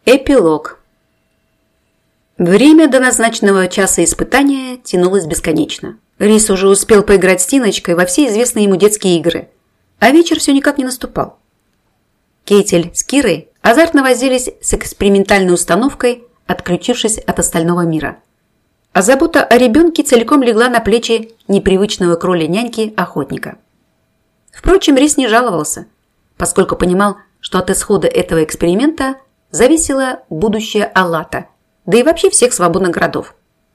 Эпилог. Время до назначенного часа испытания тянулось бесконечно. Рис уже успел поиграть с Тиночкой во все известные ему детские игры, а вечер все никак не наступал. Кетель с Кирой азартно возились с экспериментальной установкой, отключившись от остального мира. А забота о ребенке целиком легла на плечи непривычного к роли няньки охотника. Впрочем, Рис не жаловался, поскольку понимал, что от исхода этого эксперимента зависело будущее Аллата, да и вообще всех свободных городов.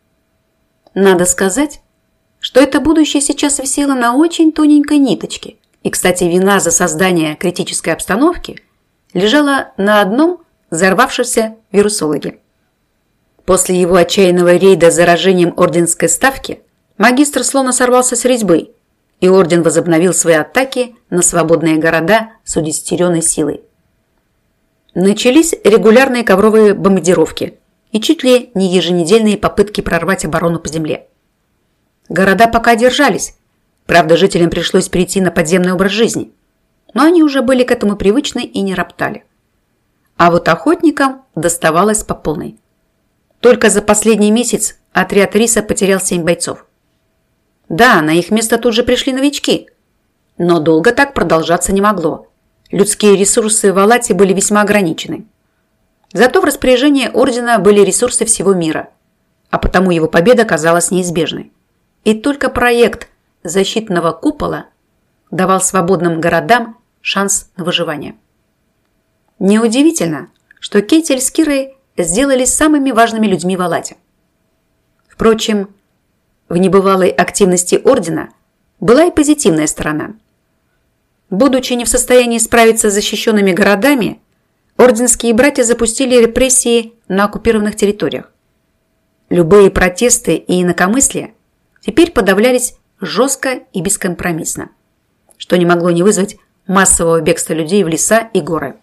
Надо сказать, что это будущее сейчас висело на очень тоненькой ниточке. И, кстати, вина за создание критической обстановки лежала на одном взорвавшемся вирусологе. После его отчаянного рейда с заражением орденской ставки магистр словно сорвался с резьбы, и орден возобновил свои атаки на свободные города с удесятеренной силой. Начались регулярные ковровые бомбардировки и чуть ли не еженедельные попытки прорвать оборону по земле. Города пока держались, правда, жителям пришлось перейти на подземный образ жизни, но они уже были к этому привычны и не роптали. А вот охотникам доставалось по полной. Только за последний месяц отряд Риса потерял 7 бойцов. Да, на их место тут же пришли новички, но долго так продолжаться не могло. Людские ресурсы в Алате были весьма ограничены. Зато в распоряжении ордена были ресурсы всего мира, а потому его победа казалась неизбежной. И только проект защитного купола давал свободным городам шанс на выживание. Неудивительно, что Кетель с Кирой сделались самыми важными людьми в Алате. Впрочем, в небывалой активности ордена была и позитивная сторона. Будучи не в состоянии справиться с защищенными городами, орденские братья запустили репрессии на оккупированных территориях. Любые протесты и инакомыслия теперь подавлялись жестко и бескомпромиссно, что не могло не вызвать массового бегства людей в леса и горы.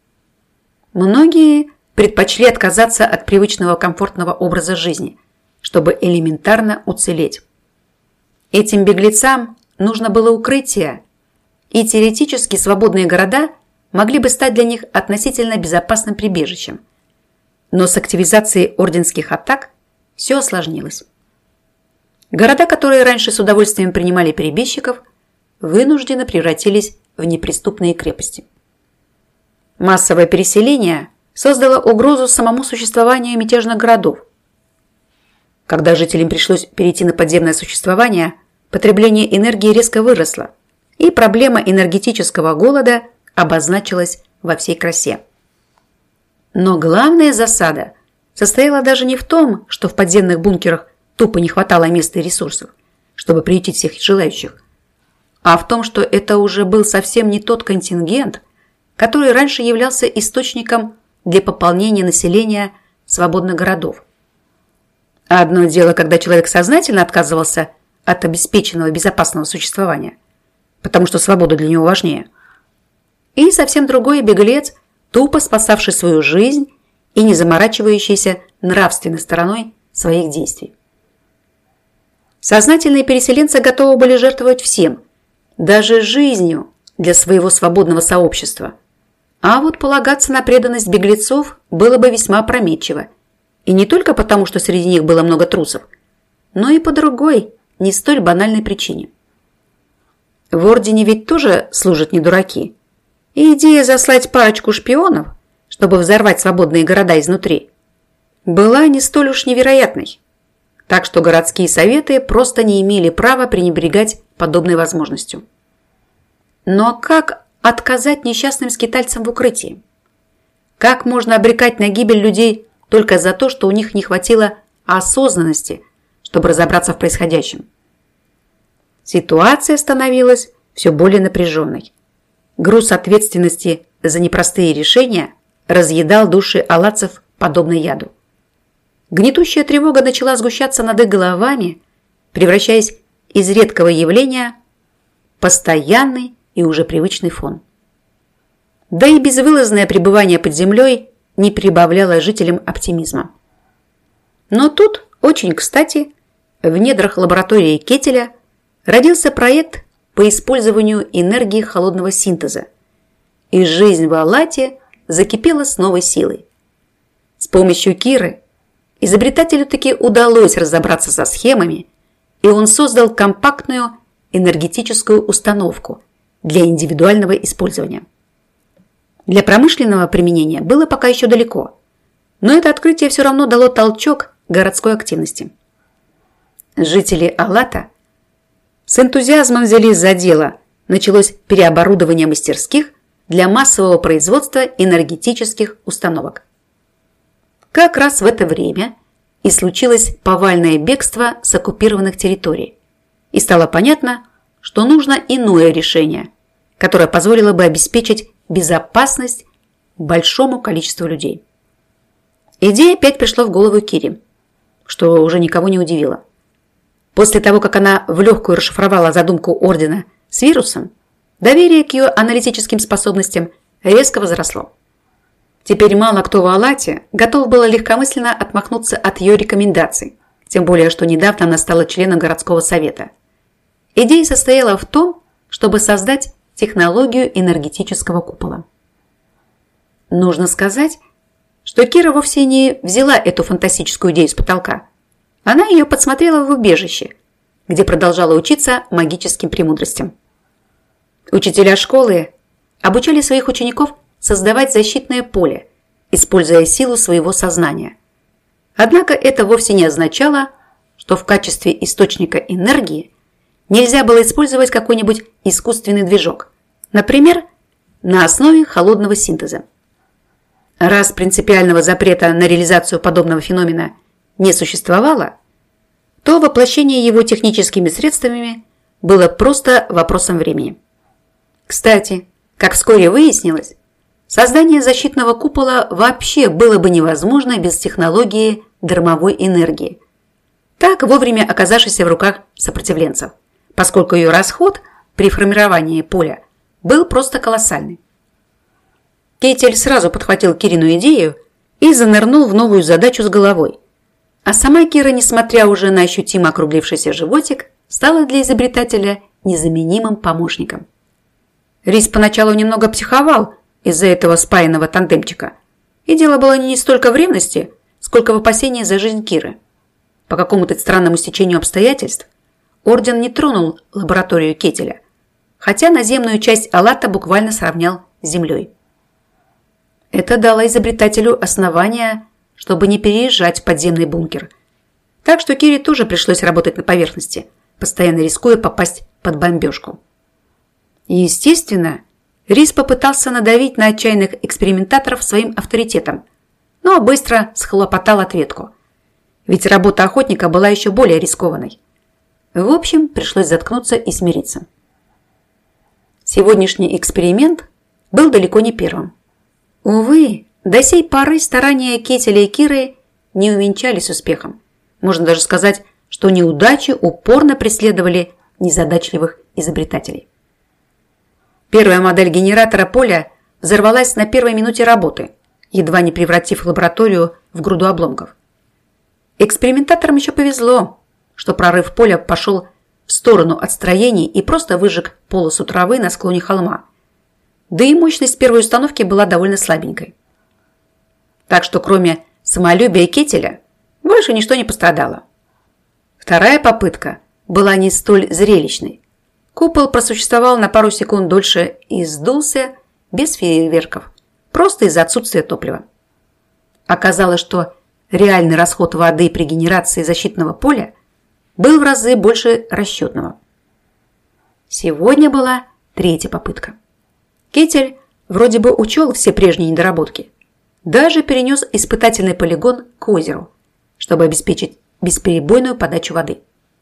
Многие предпочли отказаться от привычного комфортного образа жизни, чтобы элементарно уцелеть. Этим беглецам нужно было укрытие, и теоретически свободные города могли бы стать для них относительно безопасным прибежищем. Но с активизацией орденских атак все осложнилось. Города, которые раньше с удовольствием принимали перебежчиков, вынужденно превратились в неприступные крепости. Массовое переселение создало угрозу самому существованию мятежных городов. Когда жителям пришлось перейти на подземное существование, потребление энергии резко выросло, и проблема энергетического голода обозначилась во всей красе. Но главная засада состояла даже не в том, что в подземных бункерах тупо не хватало места и ресурсов, чтобы приютить всех желающих, а в том, что это уже был совсем не тот контингент, который раньше являлся источником для пополнения населения свободных городов. Одно дело, когда человек сознательно отказывался от обеспеченного безопасного существования, потому что свобода для него важнее. И совсем другой беглец, тупо спасавший свою жизнь и не заморачивающийся нравственной стороной своих действий. Сознательные переселенцы готовы были жертвовать всем, даже жизнью для своего свободного сообщества. А вот полагаться на преданность беглецов было бы весьма опрометчиво. И не только потому, что среди них было много трусов, но и по другой, не столь банальной причине. В ордене ведь тоже служат не дураки. И идея заслать парочку шпионов, чтобы взорвать свободные города изнутри, была не столь уж невероятной. Так что городские советы просто не имели права пренебрегать подобной возможностью. Но как отказать несчастным скитальцам в укрытии? Как можно обрекать на гибель людей только за то, что у них не хватило осознанности, чтобы разобраться в происходящем? Ситуация становилась все более напряженной. Груз ответственности за непростые решения разъедал души алатцев подобно яду. Гнетущая тревога начала сгущаться над их головами, превращаясь из редкого явления в постоянный и уже привычный фон. Да и безвылазное пребывание под землей не прибавляло жителям оптимизма. Но тут, очень кстати, в недрах лаборатории Кетеля родился проект по использованию энергии холодного синтеза, и жизнь в Алате закипела с новой силой. С помощью Киры изобретателю таки удалось разобраться со схемами, и он создал компактную энергетическую установку для индивидуального использования. Для промышленного применения было пока еще далеко, но это открытие все равно дало толчок городской активности. Жители Алата с энтузиазмом взялись за дело. Началось переоборудование мастерских для массового производства энергетических установок. Как раз в это время и случилось повальное бегство с оккупированных территорий. И стало понятно, что нужно иное решение, которое позволило бы обеспечить безопасность большому количеству людей. Идея опять пришла в голову Кире, что уже никого не удивило. После того, как она в легкую расшифровала задумку Ордена с вирусом, доверие к ее аналитическим способностям резко возросло. Теперь мало кто в Алате готов был легкомысленно отмахнуться от ее рекомендаций, тем более, что недавно она стала членом городского совета. Идея состояла в том, чтобы создать технологию энергетического купола. Нужно сказать, что Кира вовсе не взяла эту фантастическую идею с потолка. Она ее подсмотрела в убежище, где продолжала учиться магическим премудростям. Учителя школы обучали своих учеников создавать защитное поле, используя силу своего сознания. Однако это вовсе не означало, что в качестве источника энергии нельзя было использовать какой-нибудь искусственный движок, например, на основе холодного синтеза. Раз принципиального запрета на реализацию подобного феномена не существовало, то воплощение его техническими средствами было просто вопросом времени. Кстати, как вскоре выяснилось, создание защитного купола вообще было бы невозможно без технологии дармовой энергии, так вовремя оказавшейся в руках сопротивленцев, поскольку ее расход при формировании поля был просто колоссальный. Кетель сразу подхватил Кирину идею и занырнул в новую задачу с головой. А сама Кира, несмотря уже на ощутимо округлившийся животик, стала для изобретателя незаменимым помощником. Рис поначалу немного психовал из-за этого спаянного тандемчика. И дело было не столько в ревности, сколько в опасении за жизнь Киры. По какому-то странному стечению обстоятельств Орден не тронул лабораторию Кетеля, хотя наземную часть Алата буквально сравнял с землей. Это дало изобретателю основания, чтобы не переезжать в подземный бункер. Так что Кире тоже пришлось работать на поверхности, постоянно рискуя попасть под бомбежку. И, естественно, Рис попытался надавить на отчаянных экспериментаторов своим авторитетом, но быстро схлопотал ответку. Ведь работа охотника была еще более рискованной. В общем, пришлось заткнуться и смириться. Сегодняшний эксперимент был далеко не первым. Увы, до сей поры старания Кетеля и Киры не увенчались успехом. Можно даже сказать, что неудачи упорно преследовали незадачливых изобретателей. Первая модель генератора поля взорвалась на первой минуте работы, едва не превратив лабораторию в груду обломков. Экспериментаторам еще повезло, что прорыв поля пошел в сторону от строений и просто выжег полосу травы на склоне холма. Да и мощность первой установки была довольно слабенькой. Так что кроме самолюбия Кетеля больше ничто не пострадало. Вторая попытка была не столь зрелищной. Купол просуществовал на пару секунд дольше и сдулся без фейерверков, просто из-за отсутствия топлива. Оказалось, что реальный расход воды при генерации защитного поля был в разы больше расчетного. Сегодня была третья попытка. Кетель вроде бы учел все прежние недоработки, даже перенес испытательный полигон к озеру, чтобы обеспечить бесперебойную подачу воды.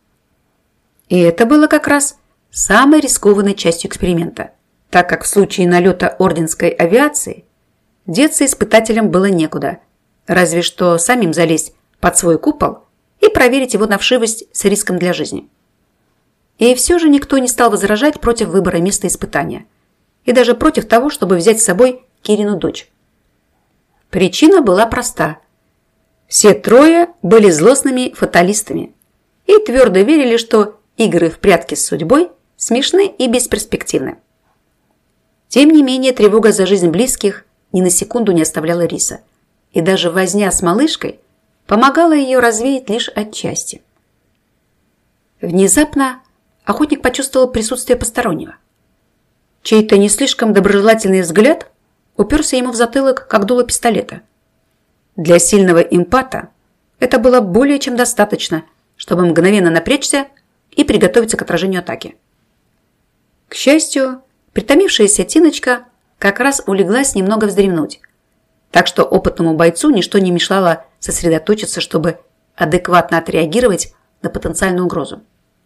И это было как раз самой рискованной частью эксперимента, так как в случае налета орденской авиации деться испытателям было некуда, разве что самим залезть под свой купол и проверить его на вшивость с риском для жизни. И все же никто не стал возражать против выбора места испытания и даже против того, чтобы взять с собой Кирину дочь. Причина была проста. Все трое были злостными фаталистами и твердо верили, что игры в прятки с судьбой смешны и бесперспективны. Тем не менее, тревога за жизнь близких ни на секунду не оставляла Риса. и даже возня с малышкой помогала ее развеять лишь отчасти. Внезапно охотник почувствовал присутствие постороннего. Чей-то не слишком доброжелательный взгляд уперся ему в затылок, как дуло пистолета. Для сильного эмпата это было более чем достаточно, чтобы мгновенно напрячься и приготовиться к отражению атаки. К счастью, притомившаяся Тиночка как раз улеглась немного вздремнуть, так что опытному бойцу ничто не мешало сосредоточиться, чтобы адекватно отреагировать на потенциальную угрозу.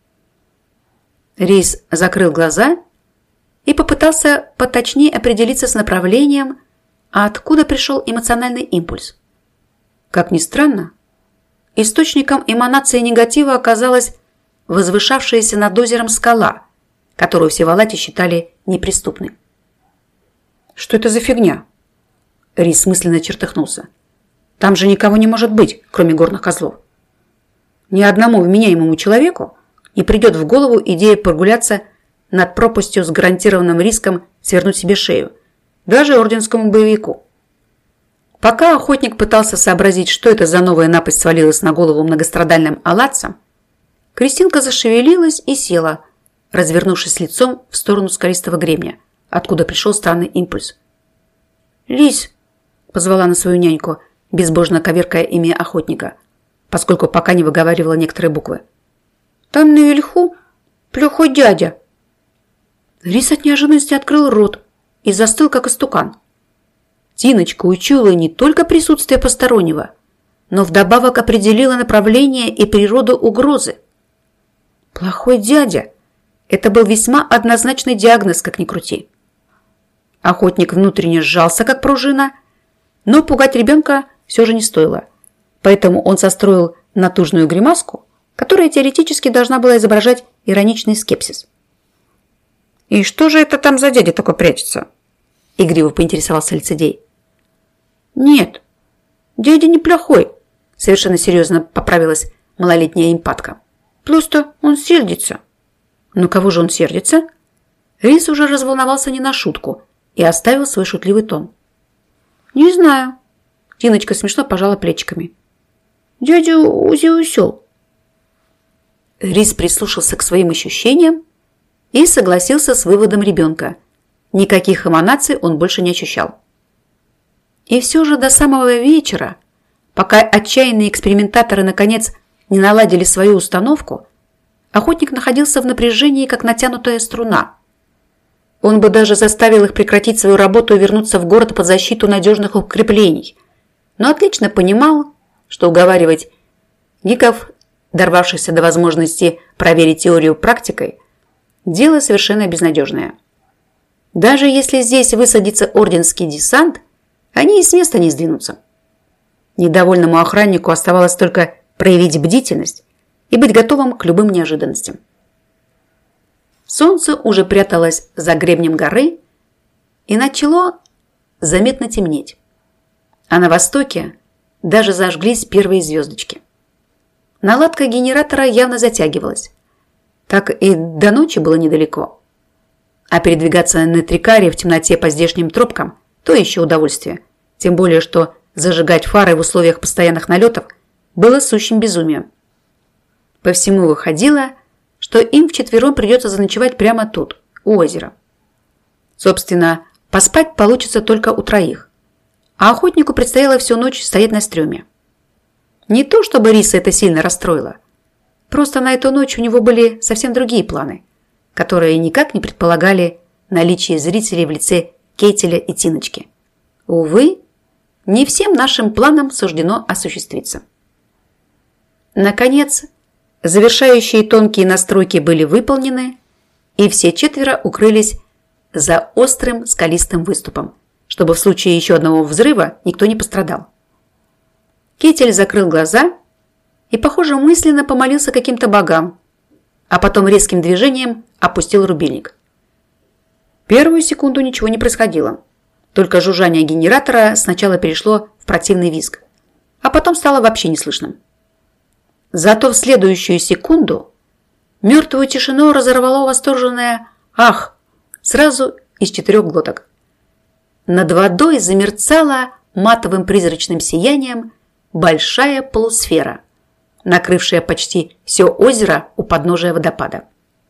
Рис закрыл глаза и попытался поточнее определиться с направлением, откуда пришел эмоциональный импульс. Как ни странно, источником эманации негатива оказалась возвышавшаяся над озером скала, которую все в Алате считали неприступной. «Что это за фигня?» Рис мысленно чертыхнулся. «Там же никого не может быть, кроме горных козлов. Ни одному вменяемому человеку не придет в голову идея прогуляться над пропастью с гарантированным риском свернуть себе шею, даже орденскому боевику». Пока охотник пытался сообразить, что это за новая напасть свалилась на голову многострадальным алатцам, Кристинка зашевелилась и села, развернувшись лицом в сторону скалистого гребня, откуда пришел странный импульс. «Лись!» – позвала на свою няньку, безбожно коверкая имя охотника, поскольку пока не выговаривала некоторые буквы. «Там наверху плохой дядя!» Лис от неожиданности открыл рот и застыл, как истукан. Тиночка учуяла не только присутствие постороннего, но вдобавок определила направление и природу угрозы. «Плохой дядя» – это был весьма однозначный диагноз, как ни крути. Охотник внутренне сжался, как пружина, но пугать ребенка все же не стоило, поэтому он состроил натужную гримаску, которая теоретически должна была изображать ироничный скепсис. «И что же это там за дядя такой прячется?» – игриво поинтересовался лицедей. «Нет, дядя неплохой», – совершенно серьезно поправилась малолетняя эмпатка. «Просто он сердится». «Ну кого же он сердится?» Рис уже разволновался не на шутку и оставил свой шутливый тон. «Не знаю». Тиночка смешно пожала плечиками. «Дядя Узи-Усел». Рис прислушался к своим ощущениям и согласился с выводом ребенка. Никаких эманаций он больше не ощущал. И все же до самого вечера, пока отчаянные экспериментаторы наконец не наладили свою установку, охотник находился в напряжении, как натянутая струна. Он бы даже заставил их прекратить свою работу и вернуться в город под защиту надежных укреплений, но отлично понимал, что уговаривать гиков, дорвавшихся до возможности проверить теорию практикой, дело совершенно безнадежное. Даже если здесь высадится орденский десант, они и с места не сдвинутся. Недовольному охраннику оставалось только проявить бдительность и быть готовым к любым неожиданностям. Солнце уже пряталось за гребнем горы и начало заметно темнеть. А на востоке даже зажглись первые звездочки. Наладка генератора явно затягивалась. Так и до ночи было недалеко. А передвигаться на трикаре в темноте по здешним тропкам – то еще удовольствие. Тем более, что зажигать фары в условиях постоянных налетов было сущим безумием. По всему выходило, что им вчетвером придется заночевать прямо тут, у озера. Собственно, поспать получится только у троих, а охотнику предстояло всю ночь стоять на стреме. Не то, чтобы Риса это сильно расстроило. Просто на эту ночь у него были совсем другие планы, которые никак не предполагали наличие зрителей в лице Кейтеля и Тиночки. Увы, не всем нашим планам суждено осуществиться. Наконец, завершающие тонкие настройки были выполнены, и все четверо укрылись за острым скалистым выступом, чтобы в случае еще одного взрыва никто не пострадал. Кейтель закрыл глаза и, похоже, мысленно помолился каким-то богам, а потом резким движением опустил рубильник. Первую секунду ничего не происходило. Только жужжание генератора сначала перешло в противный визг, а потом стало вообще неслышным. Зато в следующую секунду мертвую тишину разорвало восторженное «Ах!» сразу из 4 глоток. Над водой замерцало матовым призрачным сиянием большая полусфера, накрывшая почти все озеро у подножия водопада.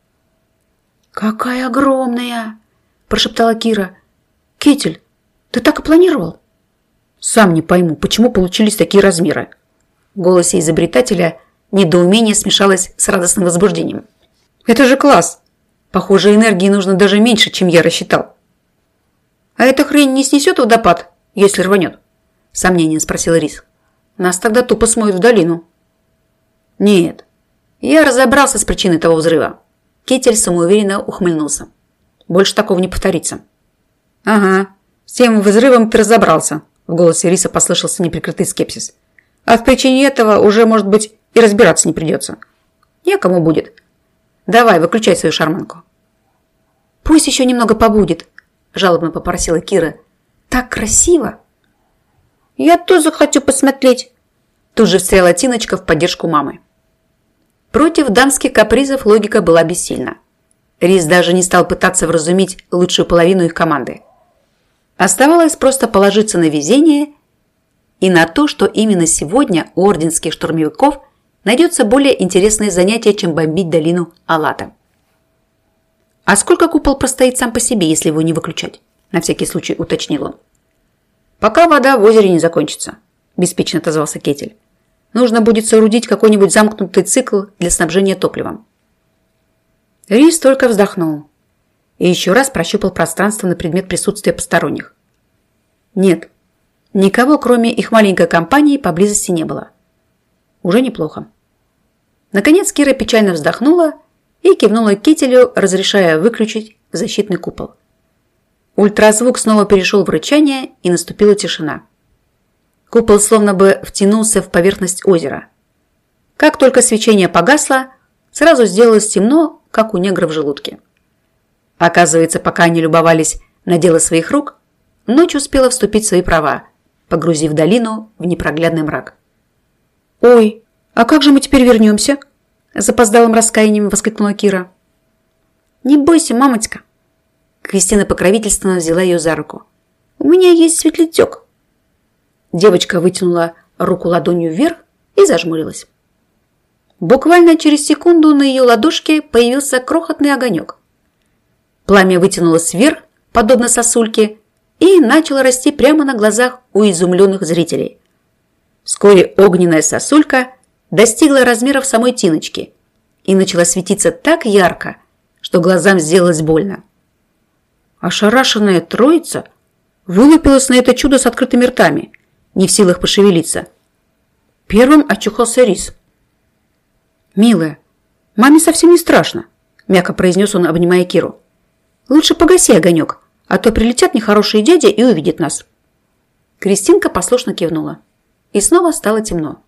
«Какая огромная!» – прошептала Кира. «Китель, ты так и планировал?» «Сам не пойму, почему получились такие размеры». В голосе изобретателя недоумение смешалось с радостным возбуждением. «Это же класс! Похоже, энергии нужно даже меньше, чем я рассчитал». «А эта хрень не снесет водопад, если рванет?» – с сомнением спросил Рис. «Нас тогда тупо смоет в долину». «Нет, я разобрался с причиной того взрыва». Китель самоуверенно ухмыльнулся. «Больше такого не повторится». «Ага, с тем взрывом ты разобрался», – в голосе Риса послышался неприкрытый скепсис. «А в причине этого уже, может быть, и разбираться не придется. Некому будет. Давай, выключай свою шарманку». «Пусть еще немного побудет», – жалобно попросила Кира. «Так красиво!» «Я тоже хочу посмотреть!» Тут же встряла Тиночка в поддержку мамы. Против дамских капризов логика была бессильна. Рис даже не стал пытаться вразумить лучшую половину их команды. Оставалось просто положиться на везение и на то, что именно сегодня у орденских штурмовиков найдется более интересное занятие, чем бомбить долину Алата. «А сколько купол простоит сам по себе, если его не выключать?» – на всякий случай уточнил он. «Пока вода в озере не закончится», – беспечно отозвался Кетель. «Нужно будет соорудить какой-нибудь замкнутый цикл для снабжения топливом». Рис только вздохнул и еще раз прощупал пространство на предмет присутствия посторонних. Нет, никого, кроме их маленькой компании, поблизости не было. Уже неплохо. Наконец Кира печально вздохнула и кивнула к Кетелю, разрешая выключить защитный купол. Ультразвук снова перешел в рычание, и наступила тишина. Купол словно бы втянулся в поверхность озера. Как только свечение погасло, сразу сделалось темно, как у негра в желудке. Оказывается, пока они любовались на дело своих рук, ночь успела вступить в свои права, погрузив долину в непроглядный мрак. «Ой, а как же мы теперь вернемся?» – запоздалым раскаянием воскликнула Кира. «Не бойся, мамочка!» Кристина покровительственно взяла ее за руку. «У меня есть светлячок!» Девочка вытянула руку ладонью вверх и зажмурилась. Буквально через секунду на ее ладошке появился крохотный огонек. Пламя вытянулось вверх, подобно сосульке, и начало расти прямо на глазах у изумленных зрителей. Вскоре огненная сосулька достигла размеров самой Тиночки и начала светиться так ярко, что глазам сделалось больно. Ошарашенная троица вылупилась на это чудо с открытыми ртами, не в силах пошевелиться. Первым очухался Рис. «Милая, маме совсем не страшно», – мягко произнес он, обнимая Киру. «Лучше погаси огонек, а то прилетят нехорошие дяди и увидят нас». Кристинка послушно кивнула. И снова стало темно.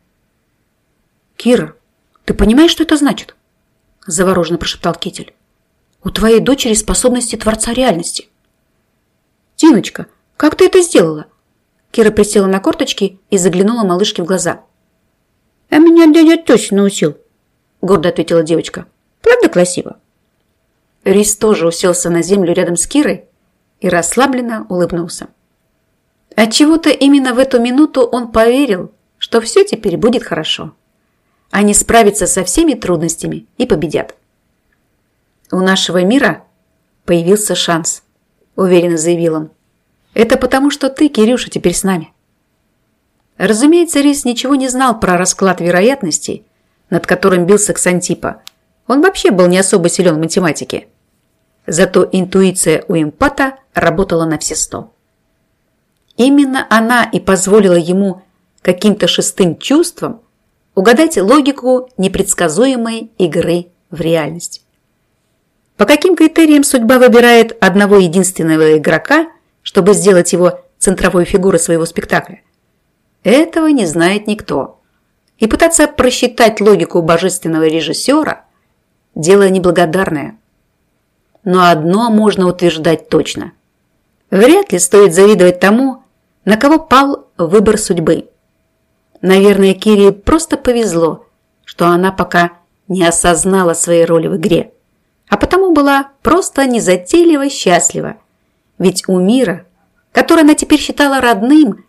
«Кира, ты понимаешь, что это значит?» – завороженно прошептал Кетель. «У твоей дочери способности творца реальности». «Тиночка, как ты это сделала?» Кира присела на корточки и заглянула малышке в глаза. «А меня дядя точно научил», – гордо ответила девочка. «Правда красиво?» Рис тоже уселся на землю рядом с Кирой и расслабленно улыбнулся. Отчего-то именно в эту минуту он поверил, что все теперь будет хорошо. Они справятся со всеми трудностями и победят. «У нашего мира появился шанс», – уверенно заявил он. «Это потому, что ты, Кирюша, теперь с нами». Разумеется, Рис ничего не знал про расклад вероятностей, над которым бился Ксантипа. Он вообще был не особо силен в математике. Зато интуиция у эмпата работала на все 100. Именно она и позволила ему каким-то шестым чувством угадать логику непредсказуемой игры в реальность. По каким критериям судьба выбирает одного единственного игрока, чтобы сделать его центровой фигурой своего спектакля? Этого не знает никто. И пытаться просчитать логику божественного режиссера – дело неблагодарное. Но одно можно утверждать точно. Вряд ли стоит завидовать тому, на кого пал выбор судьбы. Наверное, Кире просто повезло, что она пока не осознала своей роли в игре, а потому была просто незатейливо счастлива. Ведь у мира, который она теперь считала родным,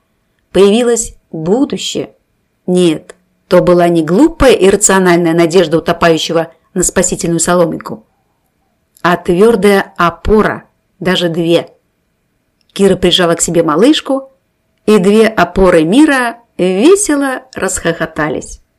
появилось будущее. Нет, то была не глупая иррациональная надежда утопающего на спасительную соломинку, а твердая опора, даже две. Кира прижала к себе малышку, и две опоры мира весело расхохотались.